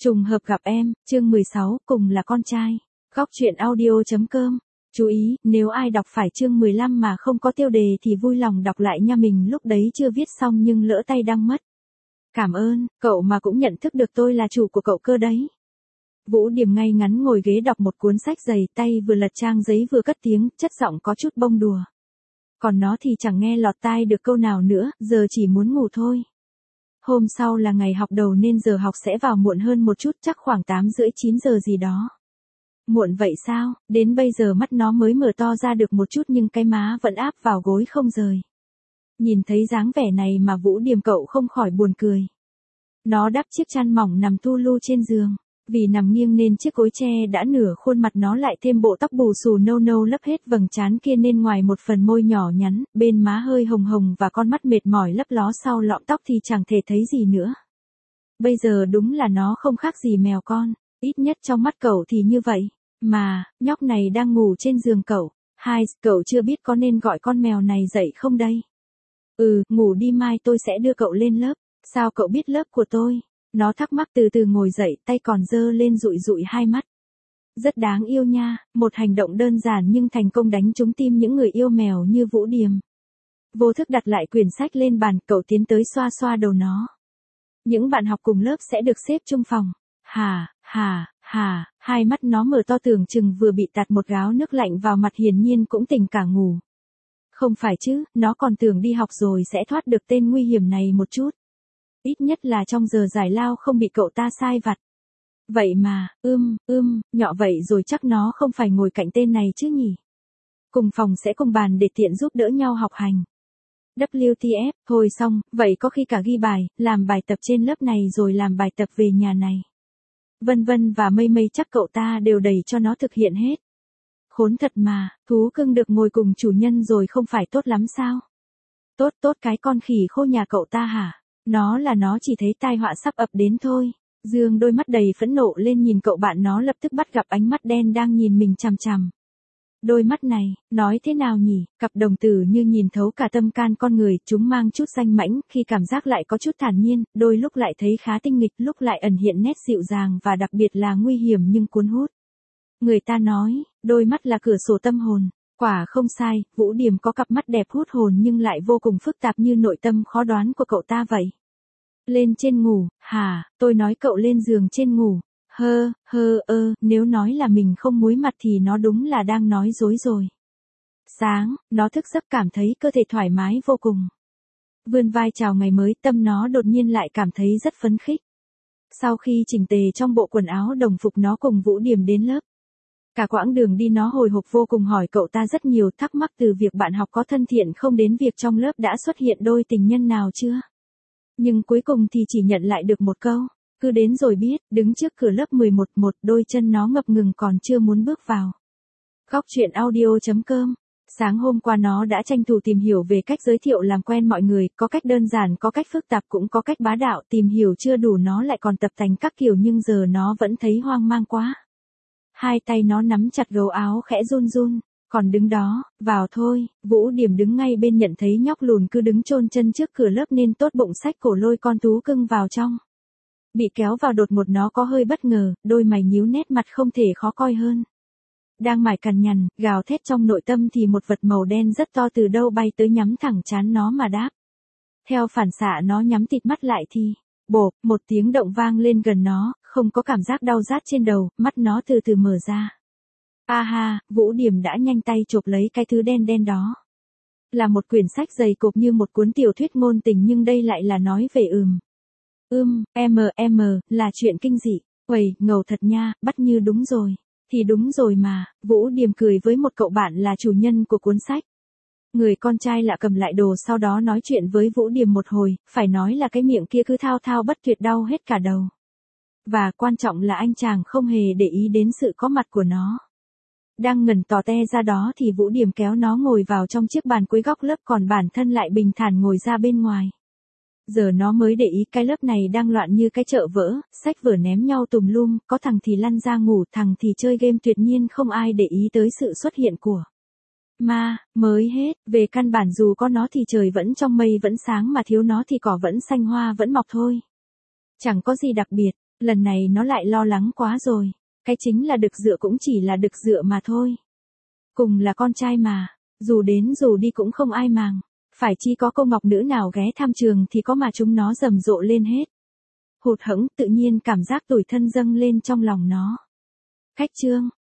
Trùng hợp gặp em, chương 16, cùng là con trai. Góc truyện audio.com. Chú ý, nếu ai đọc phải chương 15 mà không có tiêu đề thì vui lòng đọc lại nha, mình lúc đấy chưa viết xong nhưng lỡ tay đăng mất. Cảm ơn, cậu mà cũng nhận thức được tôi là chủ của cậu cơ đấy. Vũ Điềm ngay ngắn ngồi ghế đọc một cuốn sách dày, tay vừa lật trang giấy vừa cất tiếng, chất giọng có chút bông đùa. Còn nó thì chẳng nghe lọt tai được câu nào nữa, giờ chỉ muốn ngủ thôi. Hôm sau là ngày học đầu nên giờ học sẽ vào muộn hơn một chút, chắc khoảng 8:30-9 giờ gì đó. Muộn vậy sao, đến bây giờ mắt nó mới mở to ra được một chút nhưng cái má vẫn áp vào gối không rời. Nhìn thấy dáng vẻ này mà Vũ Điềm cậu không khỏi buồn cười. Nó đắp chiếc chăn mỏng nằm tu lu trên giường. Vì nằm nghiêng nên chiếc gối tre đã nửa khuôn mặt nó lại thêm bộ tóc bù xù nâu nâu lấp hết vầng trán kia nên ngoài một phần môi nhỏ nhắn, bên má hơi hồng hồng và con mắt mệt mỏi lấp ló sau lọn tóc thì chẳng thể thấy gì nữa. Bây giờ đúng là nó không khác gì mèo con, ít nhất trong mắt cậu thì như vậy. Mà, nhóc này đang ngủ trên giường cậu. Cậu chưa biết có nên gọi con mèo này dậy không đây? Ngủ đi, mai tôi sẽ đưa cậu lên lớp. Sao cậu biết lớp của tôi? Nó thắc mắc từ từ ngồi dậy, tay còn giơ lên dụi dụi hai mắt. Rất đáng yêu nha, một hành động đơn giản nhưng thành công đánh trúng tim những người yêu mèo như Vũ Điềm. Vô thức đặt lại quyển sách lên bàn, cậu tiến tới xoa xoa đầu nó. Những bạn học cùng lớp sẽ được xếp chung phòng. Hai mắt nó mở to tưởng chừng vừa bị tạt một gáo nước lạnh vào mặt, hiển nhiên cũng tỉnh cả ngủ. Không phải chứ, nó còn tưởng đi học rồi sẽ thoát được tên nguy hiểm này một chút. Ít nhất là trong giờ giải lao không bị cậu ta sai vặt. Vậy mà, nhọ vậy rồi chắc nó không phải ngồi cạnh tên này chứ nhỉ? Cùng phòng sẽ cùng bàn để tiện giúp đỡ nhau học hành. WTF, thôi xong, vậy có khi cả ghi bài, làm bài tập trên lớp này rồi làm bài tập về nhà này. Vân Vân và Mây Mây chắc cậu ta đều đẩy cho nó thực hiện hết. Khốn thật mà, thú cưng được ngồi cùng chủ nhân rồi không phải tốt lắm sao? Tốt cái con khỉ khô nhà cậu ta hả? Nó chỉ thấy tai họa sắp ập đến thôi. Dương đôi mắt đầy phẫn nộ lên nhìn cậu bạn nó, lập tức bắt gặp ánh mắt đen đang nhìn mình chằm chằm. Đôi mắt này, nói thế nào nhỉ, cặp đồng tử như nhìn thấu cả tâm can con người, chúng mang chút danh mãnh, khi cảm giác lại có chút thản nhiên, đôi lúc lại thấy khá tinh nghịch, lúc lại ẩn hiện nét dịu dàng và đặc biệt là nguy hiểm nhưng cuốn hút. Người ta nói, đôi mắt là cửa sổ tâm hồn. Quả không sai, Vũ Điềm có cặp mắt đẹp hút hồn nhưng lại vô cùng phức tạp như nội tâm khó đoán của cậu ta vậy. Lên trên ngủ, tôi nói cậu lên giường trên ngủ. Nếu nói là mình không muối mặt thì nó đúng là đang nói dối rồi. Sáng, nó thức giấc cảm thấy cơ thể thoải mái vô cùng. Vươn vai chào ngày mới, tâm nó đột nhiên lại cảm thấy rất phấn khích. Sau khi chỉnh tề trong bộ quần áo đồng phục, nó cùng Vũ Điềm đến lớp. Cả quãng đường đi nó hồi hộp vô cùng, hỏi cậu ta rất nhiều thắc mắc, từ việc bạn học có thân thiện không đến việc trong lớp đã xuất hiện đôi tình nhân nào chưa. Nhưng cuối cùng thì chỉ nhận lại được một câu, cứ đến rồi biết. Đứng trước cửa lớp 11, đôi chân nó ngập ngừng còn chưa muốn bước vào. Góc truyện audio.com. Sáng hôm qua nó đã tranh thủ tìm hiểu về cách giới thiệu làm quen mọi người, có cách đơn giản, có cách phức tạp, cũng có cách bá đạo. Tìm hiểu chưa đủ, nó lại còn tập tành các kiểu, nhưng giờ nó vẫn thấy hoang mang quá. Hai tay nó nắm chặt gấu áo khẽ run run, còn đứng đó, vào thôi. Vũ Điềm đứng ngay bên nhận thấy nhóc lùn cứ đứng chôn chân trước cửa lớp nên tốt bụng xách cổ lôi con thú cưng vào trong. Bị kéo vào đột ngột nó có hơi bất ngờ, đôi mày nhíu, nét mặt không thể khó coi hơn. Đang mải cằn nhằn, gào thét trong nội tâm thì một vật màu đen rất to từ đâu bay tới nhắm thẳng trán nó mà đáp. Theo phản xạ nó nhắm tịt mắt lại thì, bộp, một tiếng động vang lên gần nó, không có cảm giác đau rát trên đầu, mắt nó từ từ mở ra. Vũ Điềm đã nhanh tay chộp lấy cái thứ đen đen đó. Là một quyển sách dày cộp như một cuốn tiểu thuyết ngôn tình, nhưng đây lại là nói về là chuyện kinh dị. Uầy, ngầu thật nha, bắt như đúng rồi. Thì đúng rồi mà, Vũ Điềm cười với một cậu bạn là chủ nhân của cuốn sách. Người con trai lạ cầm lại đồ, sau đó nói chuyện với Vũ Điềm một hồi, phải nói là cái miệng kia cứ thao thao bất tuyệt, đau hết cả đầu. Và quan trọng là anh chàng không hề để ý đến sự có mặt của nó. Đang ngẩn tò te ra đó thì Vũ Điềm kéo nó ngồi vào trong chiếc bàn cuối góc lớp, còn bản thân lại bình thản ngồi ra bên ngoài. Giờ nó mới để ý cái lớp này đang loạn như cái chợ vỡ, sách vở ném nhau tùm lum, có thằng thì lăn ra ngủ, thằng thì chơi game, tuyệt nhiên không ai để ý tới sự xuất hiện của ma. Mới hết, về căn bản dù có nó thì trời vẫn trong mây vẫn sáng, mà thiếu nó thì cỏ vẫn xanh, hoa vẫn mọc thôi. Chẳng có gì đặc biệt. Lần này nó lại lo lắng quá rồi. Cái chính là Đực Dựa cũng chỉ là Đực Dựa mà thôi. Cùng là con trai mà, dù đến dù đi cũng không ai màng. Phải chi có cô ngọc nữ nào ghé thăm trường thì có mà chúng nó rầm rộ lên hết. Hụt hẫng tự nhiên cảm giác tủi thân dâng lên trong lòng nó. Khách Trương,